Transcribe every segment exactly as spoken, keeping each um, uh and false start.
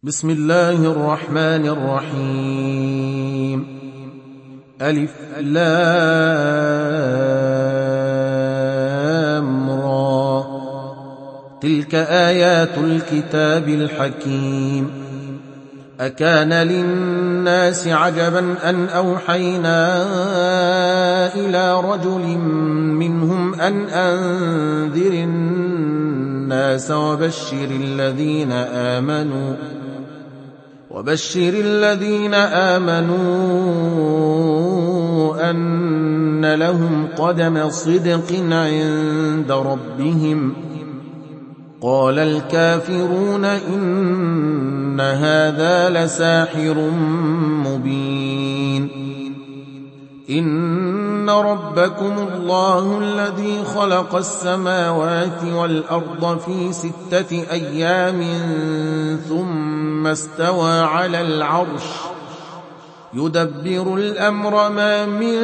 بسم الله الرحمن الرحيم. ألف لام را. تلك آيات الكتاب الحكيم. أكان للناس عجبا أن أوحينا إلى رجل منهم أن أنذر الناس وبشر الذين آمنوا وبشر الذين آمنوا أن لهم قدم صدق عند ربهم. قال الكافرون إن هذا لساحر مبين. إن ربكم الله الذي خلق السماوات والأرض في ستة أيام ثم استوى على العرش يدبر الأمر ما من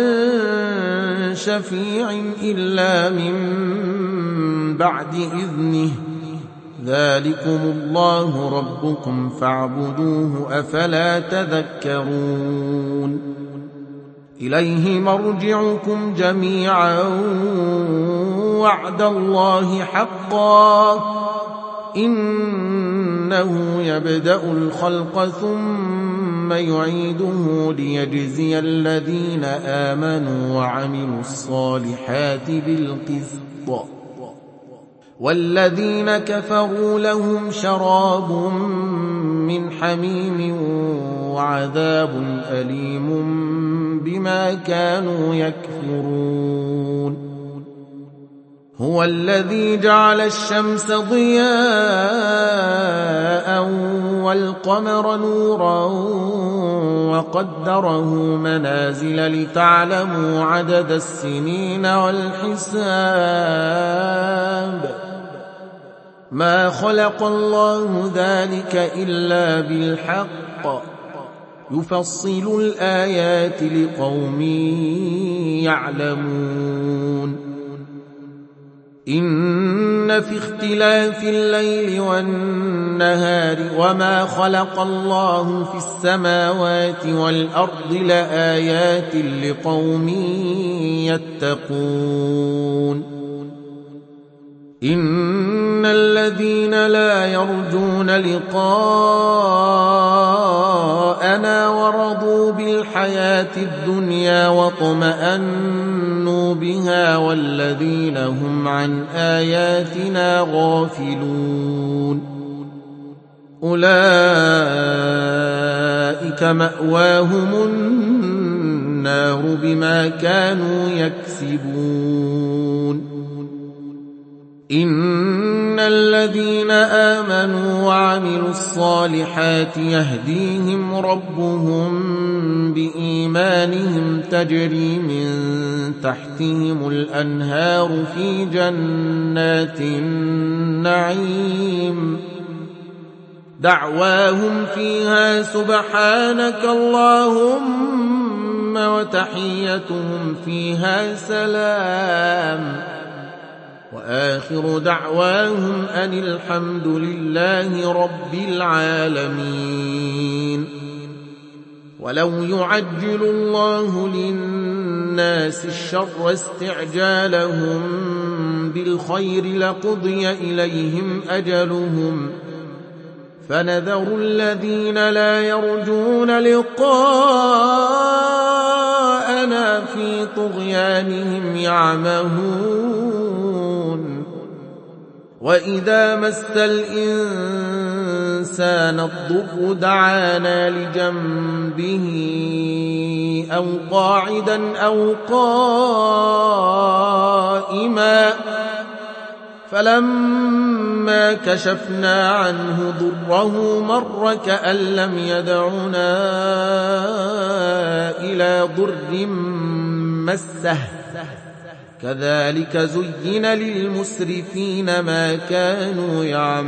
شفيع إلا من بعد إذنه. ذلكم الله ربكم فاعبدوه أفلا تذكرون. إليه مرجعكم جميعا وعد الله حقا إنه يبدأ الخلق ثم يعيده ليجزي الذين آمنوا وعملوا الصالحات بالقسط والذين كفروا لهم شراب من حميم وعذاب أليم بما كانوا يكفرون. هو الذي جعل الشمس ضياء والقمر نورا وقدره منازل لتعلموا عدد السنين والحساب. ما خلق الله ذلك إلا بالحق يفصل الآيات لقوم يعلمون. إن في اختلاف الليل والنهار وما خلق الله في السماوات والأرض لآيات لقوم يتقون. إن الذين لا يرجون لقاءنا ورضوا بالحياة الدنيا واطمأنوا بها والذين هم عن آياتنا غافلون أولئك مأواهم النار بما كانوا يكسبون. إن الذين آمنوا وعملوا الصالحات يهديهم ربهم بإيمانهم تجري من تحتهم الأنهار في جنات النعيم دعواهم فيها سبحانك اللهم وتحيتهم فيها سلام وآخر دعواهم أن الحمد لله رب العالمين. ولو يعجل الله للناس الشر استعجالهم بالخير لقضي إليهم أجلهم فنذر الذين لا يرجون لقاءنا في طغيانهم يعمهون. وإذا مس الإنسان الضر دعانا لجنبه أو قاعدا أو قائما فلما كشفنا عنه ضره مر كأن لم يدعنا إلى ضر مسه كذلك زين للمسرفين ما كانوا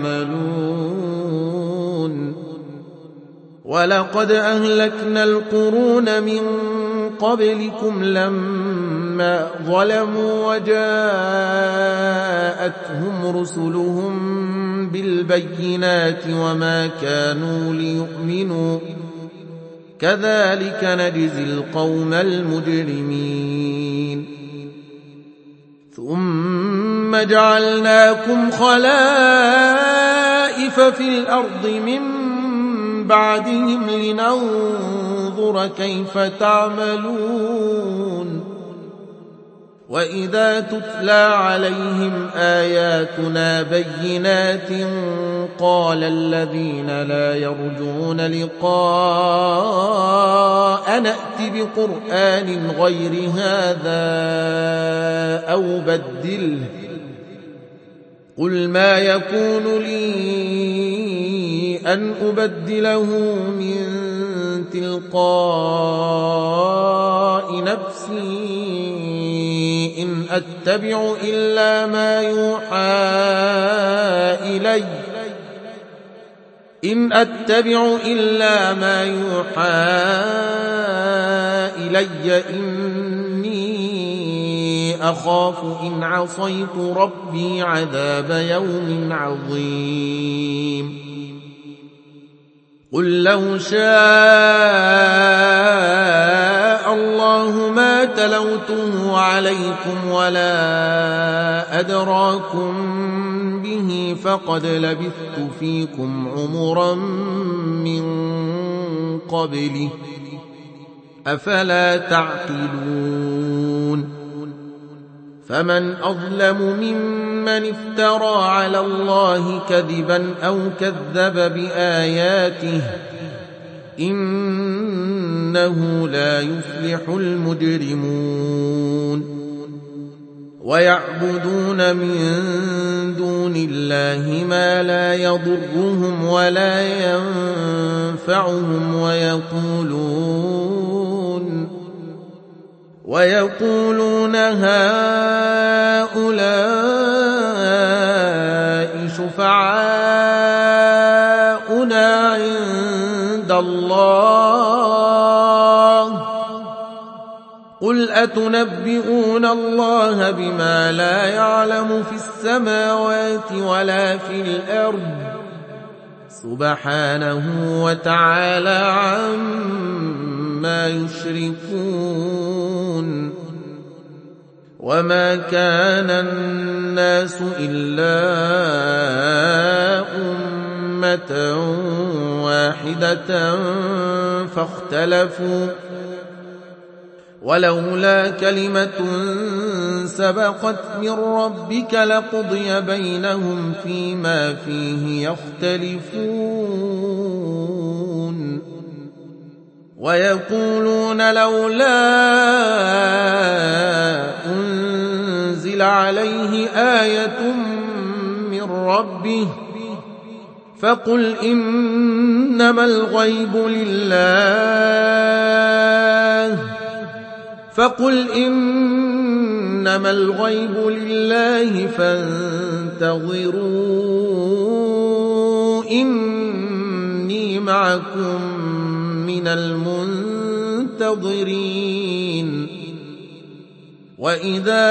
يعملون. ولقد أهلكنا القرون من قبلكم لما ظلموا وجاءتهم رسلهم بالبينات وما كانوا ليؤمنوا كذلك نجزي القوم المجرمين ثم جعلناكم خلائف في الأرض من بعدهم لننظر كيف تعملون وإذا تتلى عليهم آياتنا بينات قال الذين لا يرجون لقاء نأت بقرآن غير هذا أو بدله قل ما يكون لي أن أبدله من تلقاء نفسي إن أتبع إلا ما يوحى إلي إن أتبع إلا ما يوحى إلي إني أخاف إن عصيت ربي عذاب يوم عظيم قل لو شاء الله ما تلوته عليكم ولا أدراكم به فقد لبثت فيكم عمرا من قبله أفلا تعقلون فمن أظلم ممن افترى على الله كذبا أو كذب بآياته إنه لا يفلح المجرمون ويعبدون من دون الله ما لا يضرهم ولا ينفعهم ويقولون ويقولون هؤلاء شفعاؤنا عند الله قل أتنبئون الله بما لا يعلم في السماوات ولا في الأرض سبحانه وتعالى عما يشركون وما كان الناس إلا أمة واحدة فاختلفوا ولولا كلمة سبقت من ربك لقضي بينهم فيما فيه يختلفون ويقولون لولا أنزل عليه آية من ربه فقل إنما الغيب لله فقل إنما الغيب لله فانتظروا إني معكم من المنتظرين وإذا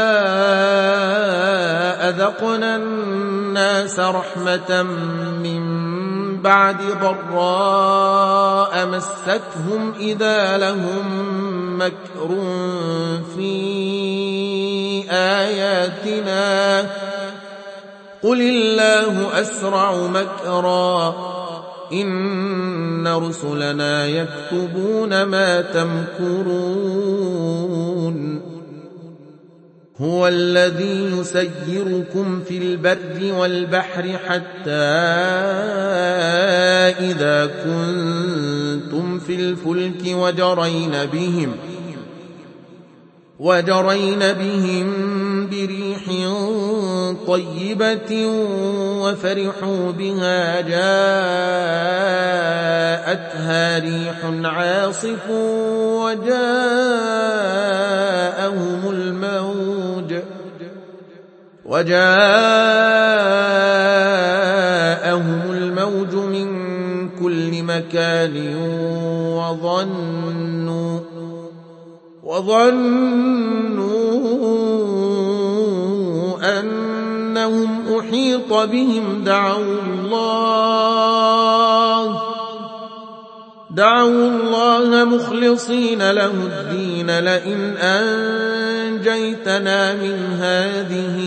أذقنا الناس رحمة من بعد ضراء مستهم إذا لهم مكر في آياتنا قل الله أسرع مكرا إن رسلنا يكتبون ما تمكرون هو الذي يسيركم في البر والبحر حتى إذا كنتم في الفلك وجرين بهم وجرين بهم بريح طيبة وفرحوا بها جاءتها ريح عاصف وجاءهم الموج وجاءهم الموج من كل مكان وظنوا وظنوا أنهم أنهم أحيط بهم دعوا الله دعوا الله مخلصين له الدين لئن أنجيتنا من هذه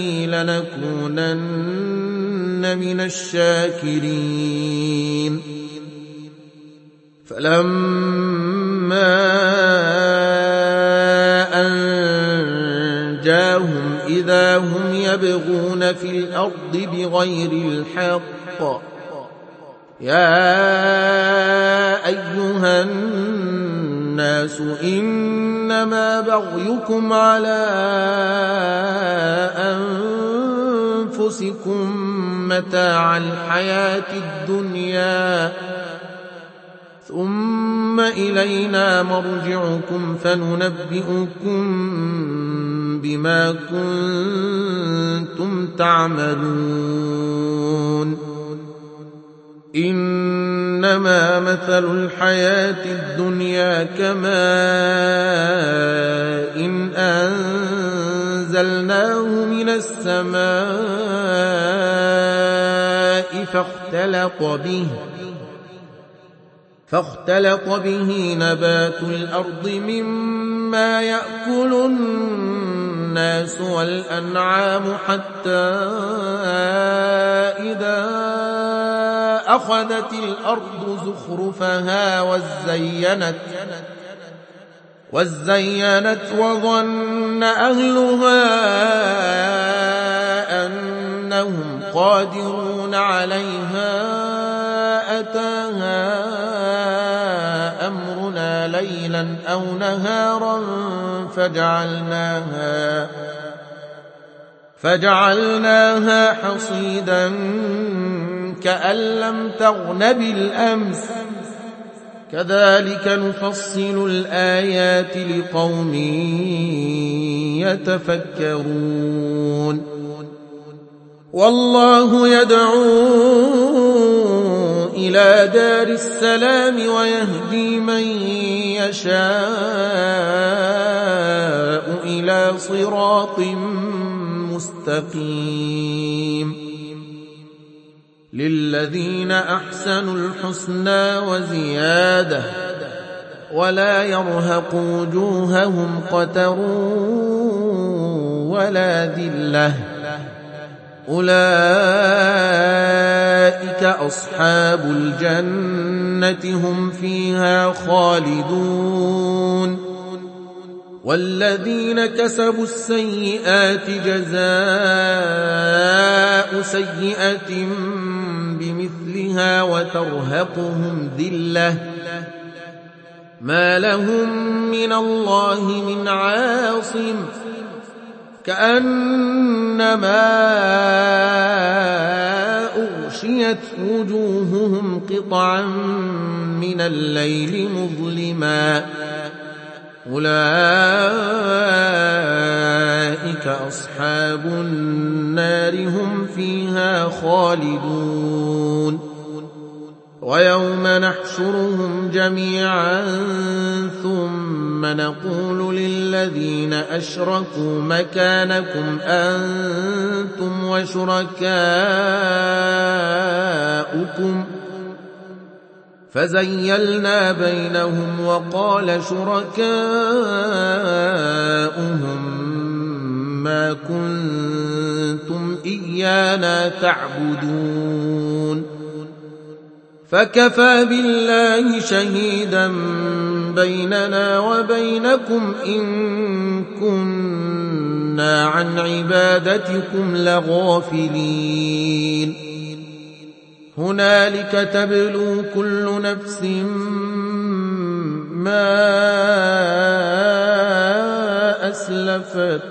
لنكونن من الشاكرين فلما أنجاهم إذا هم يبغون في الأرض بغير الحق يا أيها الناس إنما بغيكم على أنفسكم متاع الحياة الدنيا ثم إلينا مرجعكم فننبئكم بما كنتم تعملون إنما مثل الحياة الدنيا كماء إن أنزلناه من السماء فاختلط به فاختلط به نبات الأرض مما يأكل الناس والأنعام حتى إذا أخذت الأرض زخرفها وزينت وزينت وظن أهلها أنهم قادرون عليها أتاها أمرنا ليلا أو نهارا فجعلناها فجعلناها حصيدا كأن لم تغن بالأمس كذلك نفصل الآيات لقوم يتفكرون والله يدعو إلى دار السلام ويهدي من يشاء إلى صراط مستقيم للذين أحسنوا الحسنى وزيادة ولا يرهق وجوههم قتر ولا ذلة أولئك أصحاب الجنة هم فيها خالدون والذين كسبوا السيئات جزاء سيئة بمثلها وترهقهم ذلة ما لهم من الله من عاصم كأنما أغشيت وجوههم قطعا من الليل مظلما أولئك أصحاب النار هم فيها خالدون ويوم نحشرهم جميعا ثم نقول للذين أشركوا مكانكم أنتم وشركاؤكم فزيلنا بينهم وقال شركاؤهم ما كنتم إيانا تعبدون فكفى بالله شهيدا بيننا وبينكم إن كنا عن عبادتكم لغافلين هنالك تبلو كل نفس ما أسلفت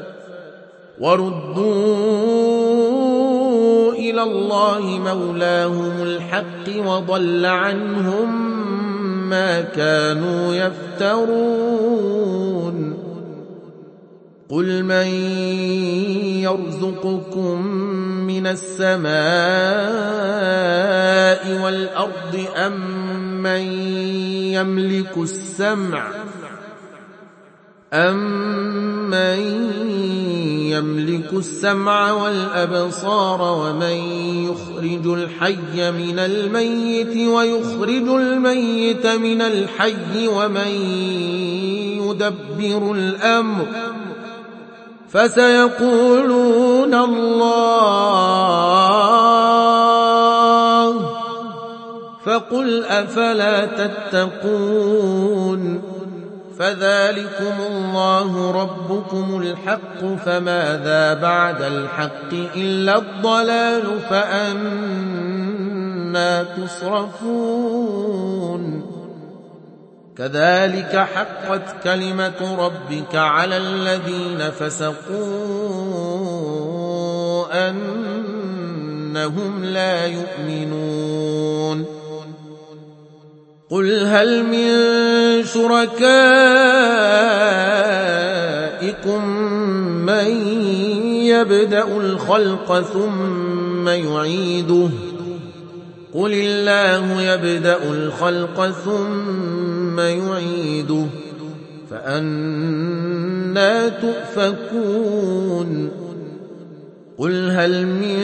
وردوا إلى الله مولاهم الحق وضل عنهم ما كانوا يفترون قل من يرزقكم من السماء والأرض أم من يملك السمع أَمَّن يَمْلِكُ السَّمْعَ وَالْأَبْصَارَ وَمَن يُخْرِجُ الْحَيَّ مِنَ الْمَيِّتِ وَيُخْرِجُ الْمَيِّتَ مِنَ الْحَيِّ وَمَن يُدَبِّرُ الْأَمْرَ فَسَيَقُولُونَ اللَّهُ فَقُلْ أَفَلَا تَتَّقُونَ فَذَلِكُمُ اللَّهُ رَبُّكُمُ الْحَقُّ فَمَاذَا بَعْدَ الْحَقِّ إِلَّا الضَّلَالُ فَأَنَّىٰ تُصْرَفُونَ كَذَلِكَ حَقَّتْ كَلِمَةُ رَبِّكَ عَلَى الَّذِينَ فَسَقُوا أَنَّهُمْ لَا يُؤْمِنُونَ قُلْ هَلْ مِن شُرَكَائِكُم مَّن يَبْدَأُ الْخَلْقَ ثُمَّ يُعِيدُهُ قُلِ اللَّهُ يَبْدَأُ الْخَلْقَ ثُمَّ يُعِيدُهُ فَأَنَّىٰ تُؤْفَكُونَ قُلْ هَلْ مِن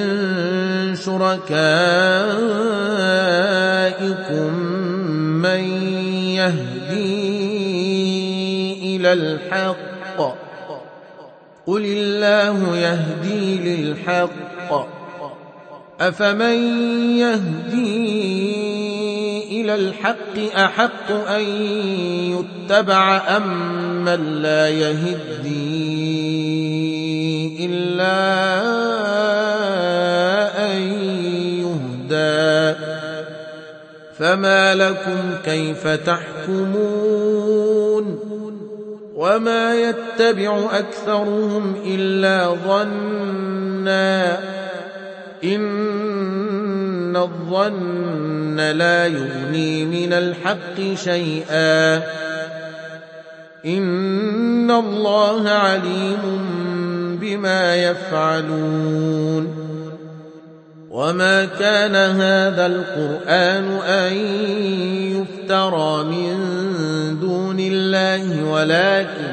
شُرَكَائِكُم مَّن يَهْدِي إِلَى الْحَقِّ قُلِ اللَّهُ يَهْدِي لِلْحَقِّ أَفَمَن يَهْدِي إِلَى الْحَقِّ أَحَقُّ أَن يُتَّبَعَ أَمَّن لَّا يَهِدِّي إِلَّا أَن يُهْدَىٰ فَمَا لَكُمْ كَيْفَ تَحْكُمُونَ وَمَا يَتَّبِعُ أَكْثَرُهُمْ إِلَّا ظَنًّا إِنَّ الظَّنَّ لَا يُغْنِي مِنَ الْحَقِّ شَيْئًا إِنَّ اللَّهَ عَلِيمٌ بِمَا يَفْعَلُونَ وَمَا كَانَ هَٰذَا الْقُرْآنُ أَن يُفْتَرَىٰ مِن دُونِ اللَّهِ وَلَٰكِن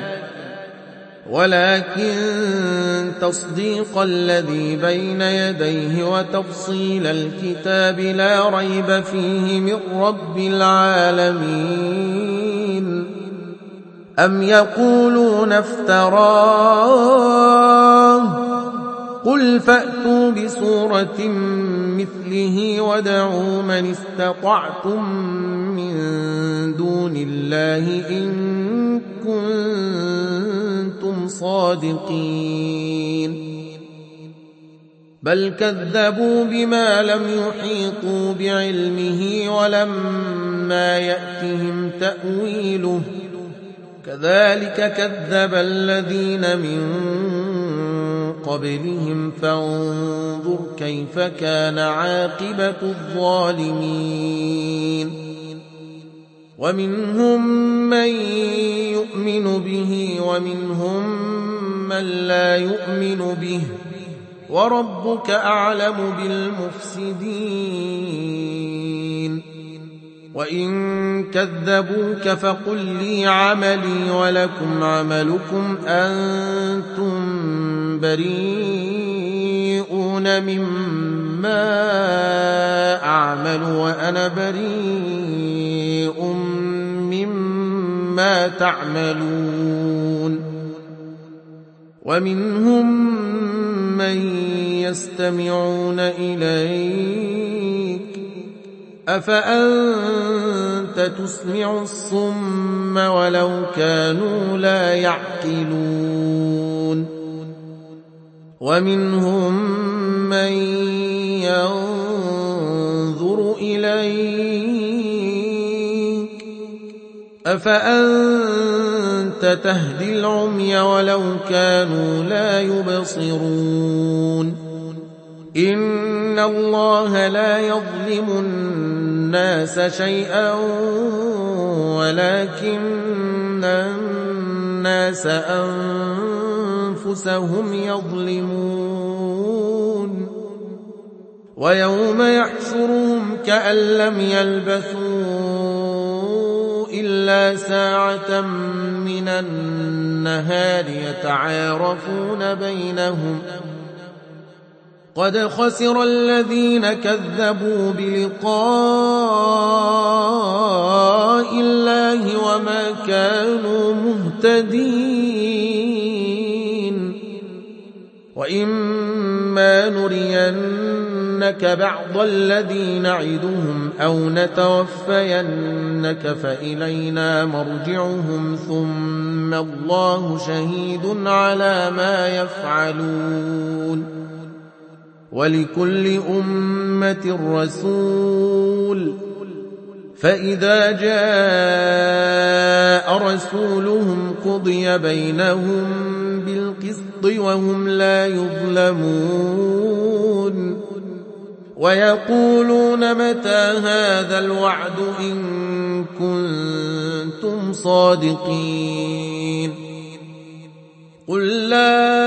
ولكن تصديق الذي بين يديه وتفصيل الكتاب لا ريب فيه من رب العالمين أم يقولون افتراه قل فأتوا بسورة مثله وادعوا من استطعتم من دون الله إن كنتم صادقين بل كذبوا بما لم يحيطوا بعلمه ولما يأتهم تأويله كذلك كذب الذين من قبلهم فانظر كيف كان عاقبة الظالمين ومنهم من يؤمن به ومنهم من لا يؤمن به وربك أعلم بالمفسدين وإن كذبوك فقل لي عملي ولكم عملكم أنتم بريئون مما أعمل وأنا بريء مما تعملون ومنهم من يستمعون إليك أفأنت تسمع الصم ولو كانوا لا يعقلون ومنهم من ينظر إليك أفأنت تهدي العمي ولو كانوا لا يبصرون إن الله لا يظلم الناس شيئا ولكن الناس أنفسهم يظلمون ويوم يحشرهم كأن لم يلبثوا إلا ساعة من النهار يتعارفون بينهم قد خسر الذين كذبوا بلقاء الله وما كانوا مهتدين وإما نرينك بعض الذي نعدهم أو نتوفينك فإلينا مرجعهم ثم الله شهيد على ما يفعلون ولكل أمة رسول فإذا جاء رسولهم قضي بينهم بالقسط وهم لا يظلمون ويقولون متى هذا الوعد إن كنتم صادقين قل لا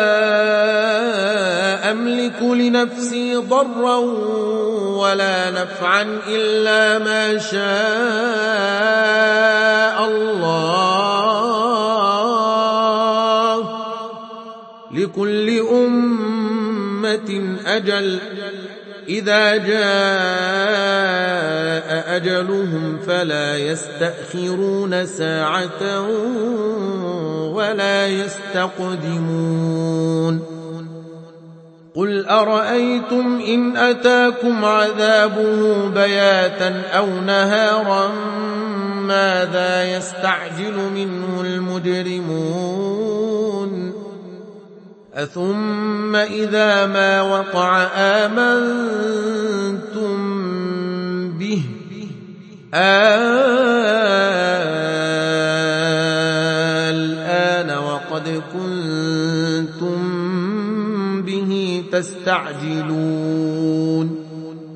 أملك لنفسي ضرا ولا نفعا إلا ما شاء الله لكل أمة أجل إذا جاء أجلهم فلا يستأخرون ساعة ولا يستقدمون قل أرأيتم إن أتاكم عذابه بياتا أو نهارا ماذا يستعجل منه المجرمون أثم إذا ما وقع آمنتم به الآن وقد كنتم به تستعجلون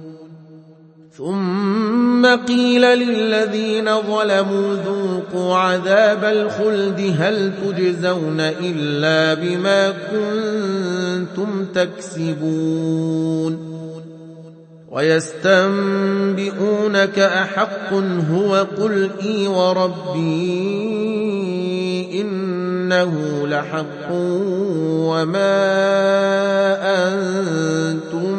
ثم قيل للذين ظلموا ذوقوا عذاب الخلد هل تجزون إلا بما كنتم تكسبون ويستنبئونك أحق هو قل إي وربي إنه لحق وما أنتم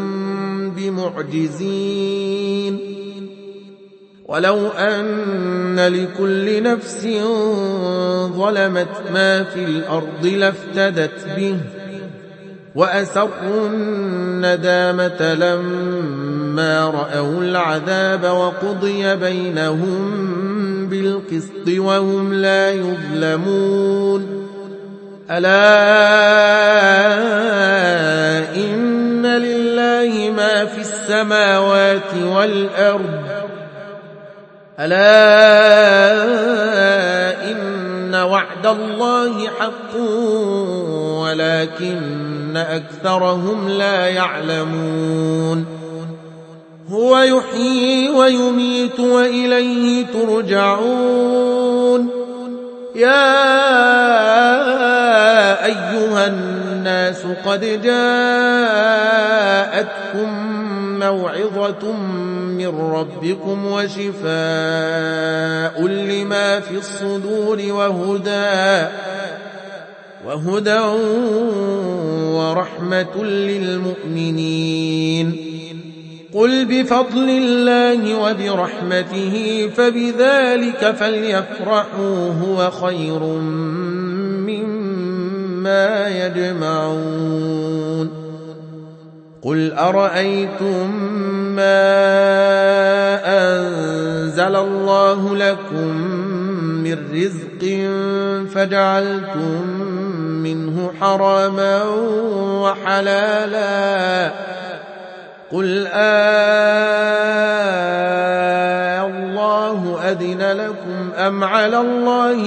بمعجزين ولو أن لكل نفس ظلمت ما في الأرض لافتدت به وأسروا الندامة لما رأوا العذاب وقضي بينهم بالقسط وهم لا يظلمون ألا إن لله ما في السماوات والأرض ألا إن وعد الله حق ولكن أكثرهم لا يعلمون هو يحيي ويميت وإليه ترجعون يا أيها الناس قد جاءتكم موعظة من ربكم وشفاء لما في الصدور وهدى وهدى ورحمة للمؤمنين قل بفضل الله وبرحمته فبذلك فليفرحوا هو خير مما يجمعون قل أرأيتم ما أنزل الله لكم من رزق فجعلتم منه حراما وحلالا قل آه الله أذن لكم أم على الله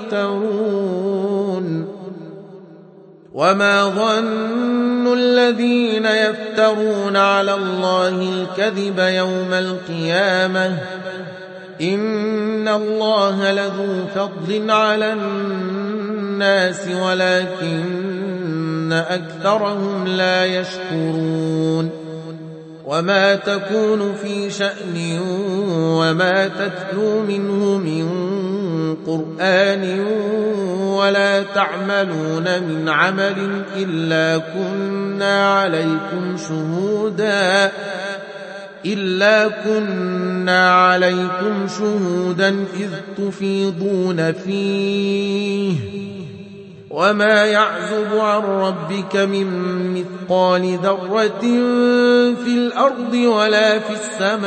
تفترون وما ظن الذين يفترون على الله الكذب يوم القيامة إن الله لذو فضل على الناس ولكن أكثرهم لا يشكرون وما تكون في شأن وما تتلو منه من قرآن ولا تعملون من عمل إلا كنا عليكم شهودا إلا كنا عليكم شهودا إذ تفيضون فيه وما يعزب عن ربك من مثقال ذرة في الأرض ولا في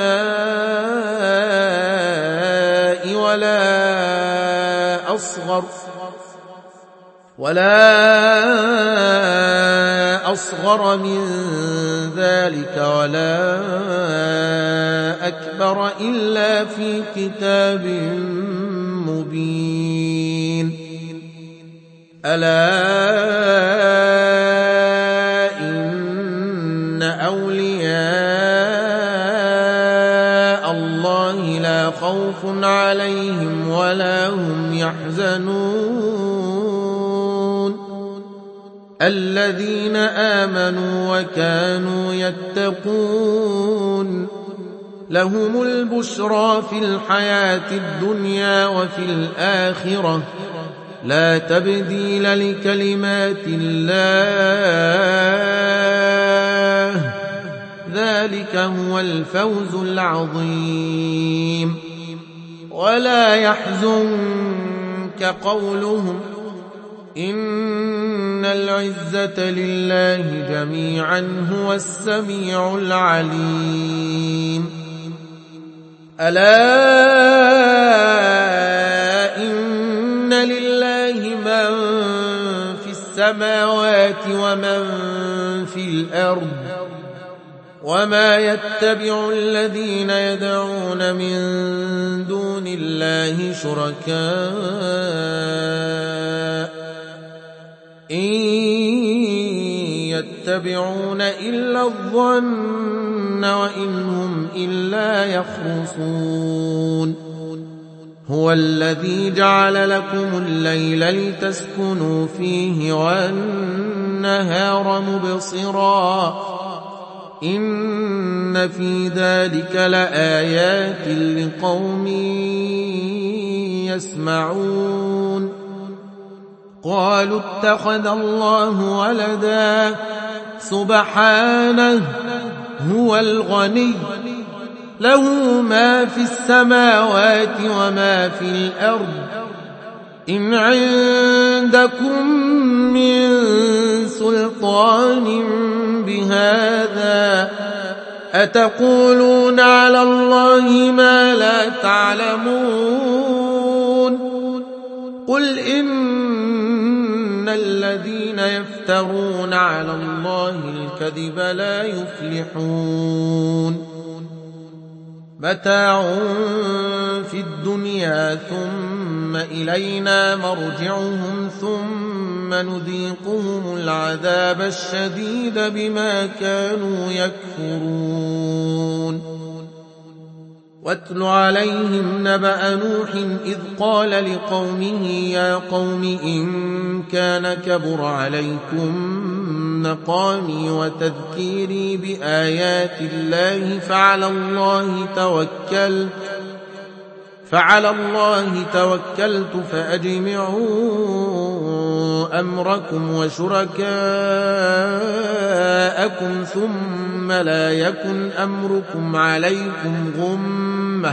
السماء ولا أصغر ولا أصغر من ذلك ولا أكبر إلا في كتاب مبين ألا إن أولياء الله لا خوف عليهم ولا هم يحزنون الذين آمنوا وكانوا يتقون لهم البشرى في الحياة الدنيا وفي الآخرة لا تبديل لكلمات الله ذلك هو الفوز العظيم ولا يحزنك قولهم إن العزة لله جميعا هو السميع العليم ألا إن لله من في السماوات ومن في الأرض وما يتبع الذين يدعون من دون الله شركاء إن يتبعون إلا الظن وإن هم إلا يخرصون هو الذي جعل لكم الليل لتسكنوا فيه والنهار مبصرا إن في ذلك لآيات لقوم يسمعون قالوا اتخذ الله ولدا سبحانه هو الغني له ما في السماوات وما في الأرض إن عندكم من سلطان بهذا أتقولون على الله ما لا تعلمون قل إن الذين يفترون على الله الكذب لا يفلحون متاع في الدنيا ثم إلينا مرجعهم ثم نذيقهم العذاب الشديد بما كانوا يكفرون واتل عليهم نبأ نوح إذ قال لقومه يا قوم إن كان كبر عليكم مقامي وتذكيري بآيات الله فعلى الله توكلت فعلى الله توكلت فأجمعوا أمركم وشركاءكم ثم لا يكن أمركم عليكم غمة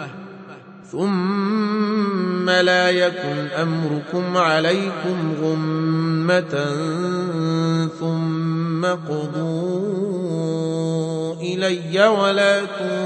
ثم لا يكن أمركم عليكم غمة ثم قضوا إلي ولا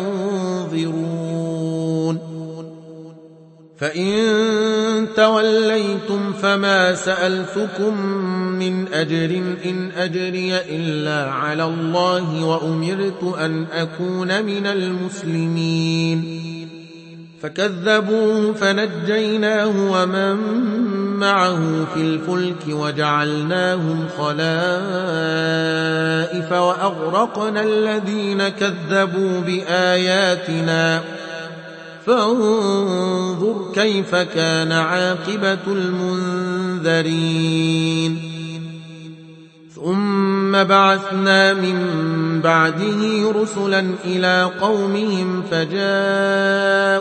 تنظرون فإن توليتم فما سألتكم من أجر إن أجري إلا على الله وأمرت أن أكون من المسلمين فكذبوه فنجيناه ومن معه في الفلك وجعلناهم خلائف وأغرقنا الذين كذبوا بآياتنا فانظر كيف كان عاقبة المنذرين ثم بعثنا من بعده رسلا إلى قومهم فجاءوا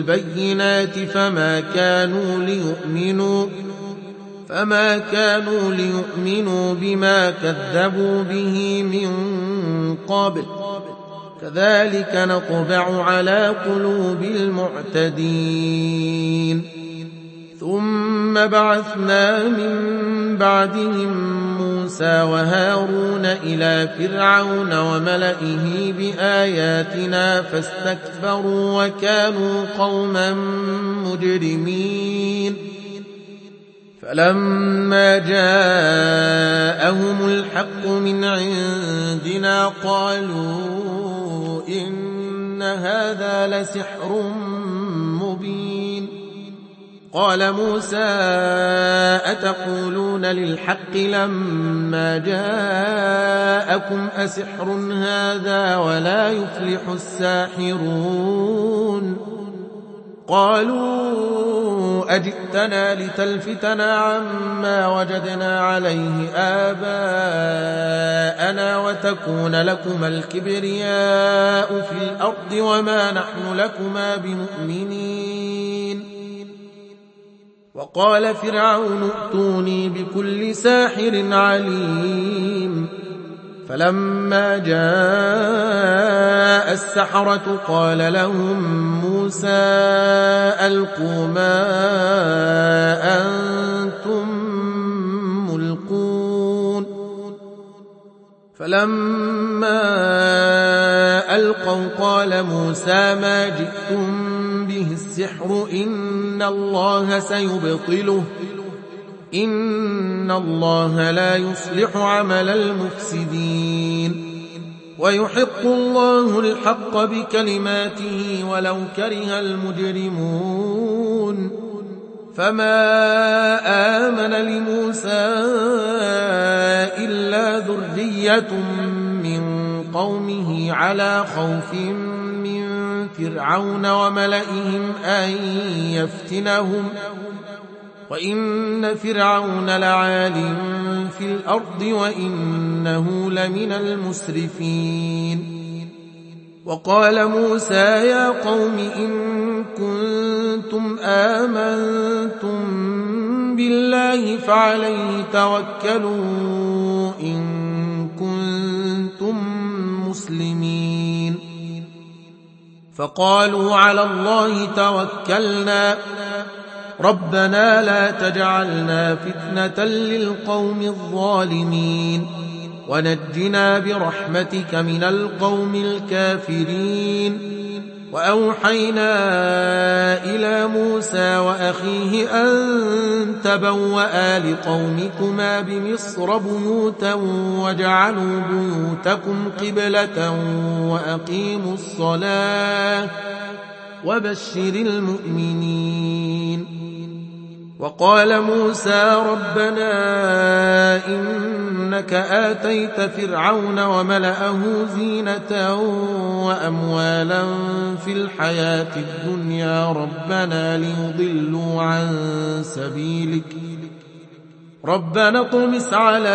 بالبينات فما كانوا ليؤمنوا فما كانوا ليؤمنوا بما كذبوا به من قبل كذلك نطبع على قلوب المعتدين ثم بعثنا من بعدهم موسى وهارون إلى فرعون وملئه بآياتنا فاستكبروا وكانوا قوما مجرمين فلما جاءهم الحق من عندنا قالوا إن هذا لسحر مبين قال موسى أتقولون للحق لما جاءكم أسحر هذا ولا يفلح الساحرون قالوا أجئتنا لتلفتنا عما وجدنا عليه آباءنا وتكون لكما الكبرياء في الأرض وما نحن لكما بمؤمنين وقال فرعون ائتوني بكل ساحر عليم فلما جاء السحرة قال لهم موسى ألقوا ما أنتم ملقون فلما ألقوا قال موسى ما جئتم به السحر إن الله سيبطله إن الله لا يصلح عمل المفسدين ويحق الله الحق بكلماته ولو كره المجرمون فما آمن لموسى إلا ذرية من قومه على خوف من فرعون وملئهم أن يفتنهم وإن فرعون لعال في الأرض وإنه لمن المسرفين وقال موسى يا قوم إن كنتم آمنتم بالله فعليه توكلوا إن كنتم مسلمين فقالوا على الله توكلنا ربنا لا تجعلنا فتنة للقوم الظالمين ونجنا برحمتك من القوم الكافرين وأوحينا إلى موسى وأخيه أن تبوأ لقومكما بمصر بيوتا واجعلوا بيوتكم قبلة وأقيموا الصلاة وبشر المؤمنين وقال موسى ربنا إنك آتيت فرعون وملأه زينة وأموالا في الحياة الدنيا ربنا ليضلوا عن سبيلك ربنا اطمس على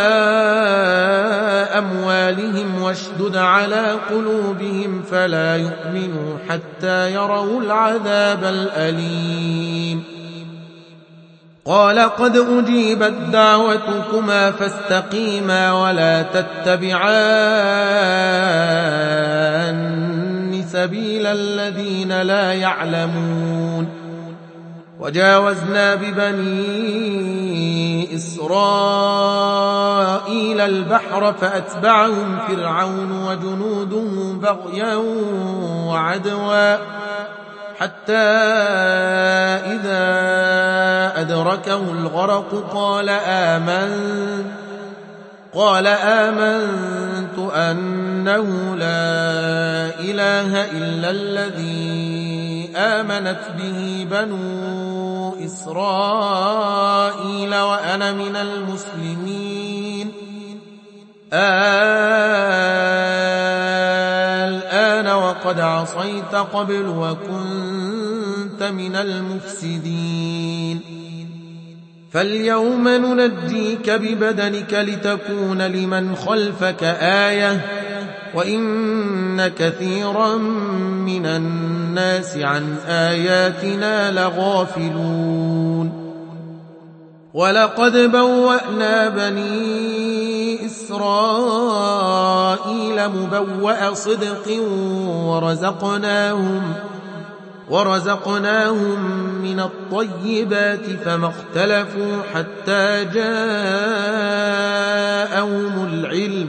أموالهم واشدد على قلوبهم فلا يؤمنوا حتى يروا العذاب الأليم قال قد أجيبت دعوتكما فاستقيما ولا تتبعان سبيل الذين لا يعلمون وجاوزنا ببني إسرائيل البحر فأتبعهم فرعون وجنوده بغيا وعدوا حتى إذا أدركه الغرق قال آمنت قال آمنت أنه لا إله إلا الذي آمنت به بنو إسرائيل وأنا من المسلمين الآن وقد عصيت قبل وكنت من المفسدين فاليوم ننجيك ببدنك لتكون لمن خلفك آية وإن كثيرا من الناس الناس عن آياتنا لغافلون ولقد بوأنا بني إسرائيل مبوأ صدق ورزقناهم ورزقناهم من الطيبات فما اختلفوا حتى جاءهم العلم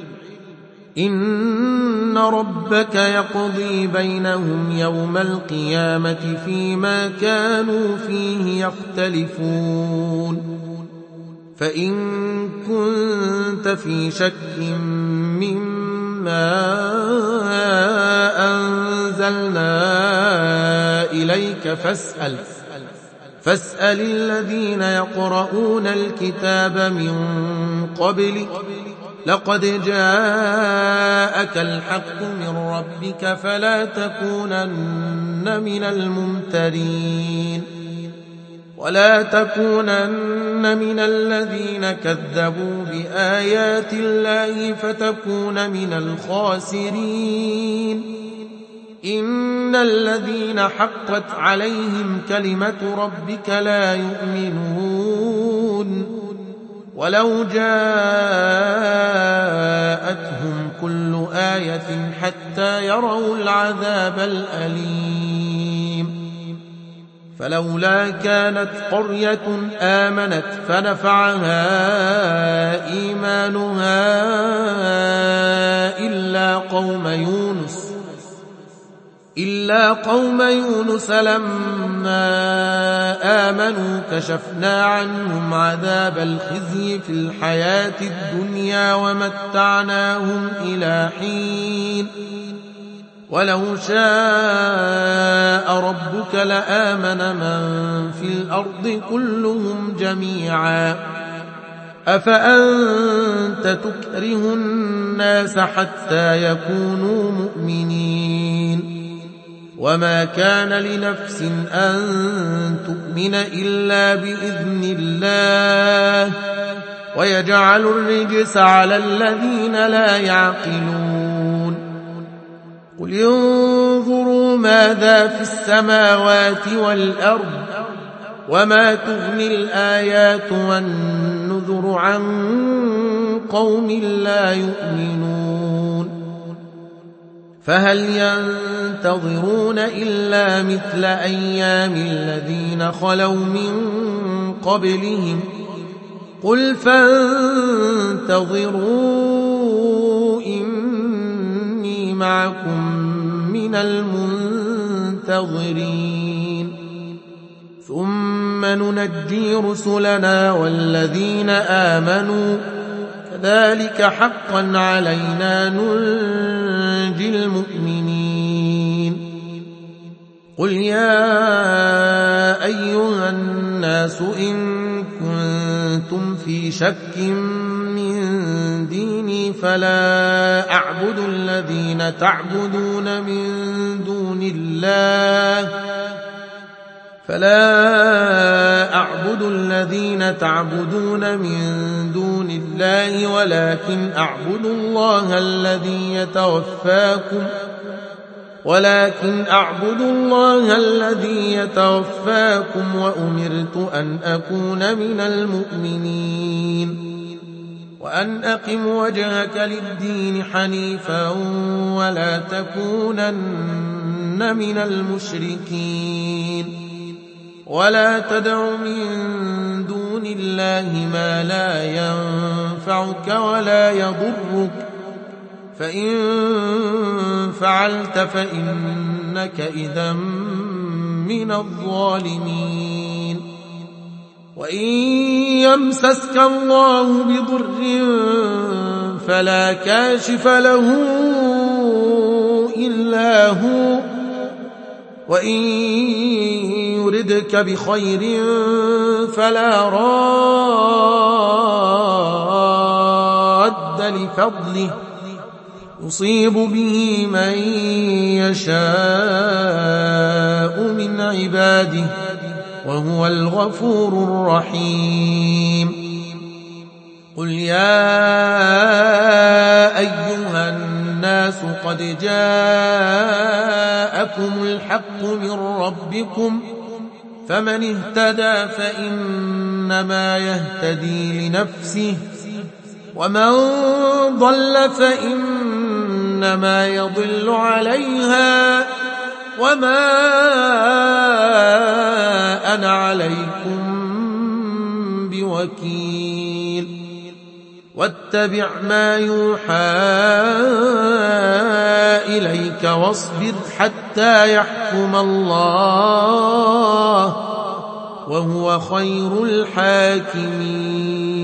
إن ربك يقضي بينهم يوم القيامة فيما كانوا فيه يختلفون فإن كنت في شك مما أنزلنا إليك فاسأل فاسأل الذين يقرؤون الكتاب من قبلك لقد جاءك الحق من ربك فلا تكونن من الممترين ولا تكونن من الذين كذبوا بآيات الله فتكون من الخاسرين إن الذين حقت عليهم كلمة ربك لا يؤمنون ولو جاءتهم كل آية حتى يروا العذاب الأليم فلولا كانت قرية آمنت فنفعها إيمانها إلا قوم يونس إلا قوم يونس لما آمنوا كشفنا عنهم عذاب الخزي في الحياة الدنيا ومتعناهم إلى حين ولو شاء ربك لآمن من في الأرض كلهم جميعا أفأنت تكره الناس حتى يكونوا مؤمنين وما كان لنفس أن تؤمن إلا بإذن الله ويجعل الرجس على الذين لا يعقلون قل ينظروا ماذا في السماوات والأرض وما تغني الآيات والنذر عن قوم لا يؤمنون فهل ينتظرون إلا مثل أيام الذين خلوا من قبلهم قل فانتظروا إني معكم من المنتظرين ثم ننجي رسلنا والذين آمنوا كذلك حقا علينا ننجي المؤمنين قل يا أيها الناس إن كنتم في شك من ديني فلا أعبد الذين تعبدون من دون الله فلا أعبد الذين تعبدون من دون الله ولكن أعبد الله الذي يتوفاكم ولكن أعبد الله الذي يتوفاكم وأمرت أن أكون من المؤمنين وأن أقم وجهك للدين حنيفا ولا تكونن من المشركين ولا تدع من دون الله ما لا ينفعك ولا يضرك فإن فعلت فإنك إذا من الظالمين وإن يمسسك الله بضر فلا كاشف له إلا هو وإن يردك بخير فلا راد لفضله يصيب به من يشاء من عباده وهو الغفور الرحيم قل يا أيها الناس قد جاءكم جاءكم الحق من ربكم فمن اهتدى فإنما يهتدي لنفسه ومن ضل فإنما يضل عليها وما أنا عليكم بوكيل واتبع ما يوحى إليك واصبر حتى يحكم الله وهو خير الحاكمين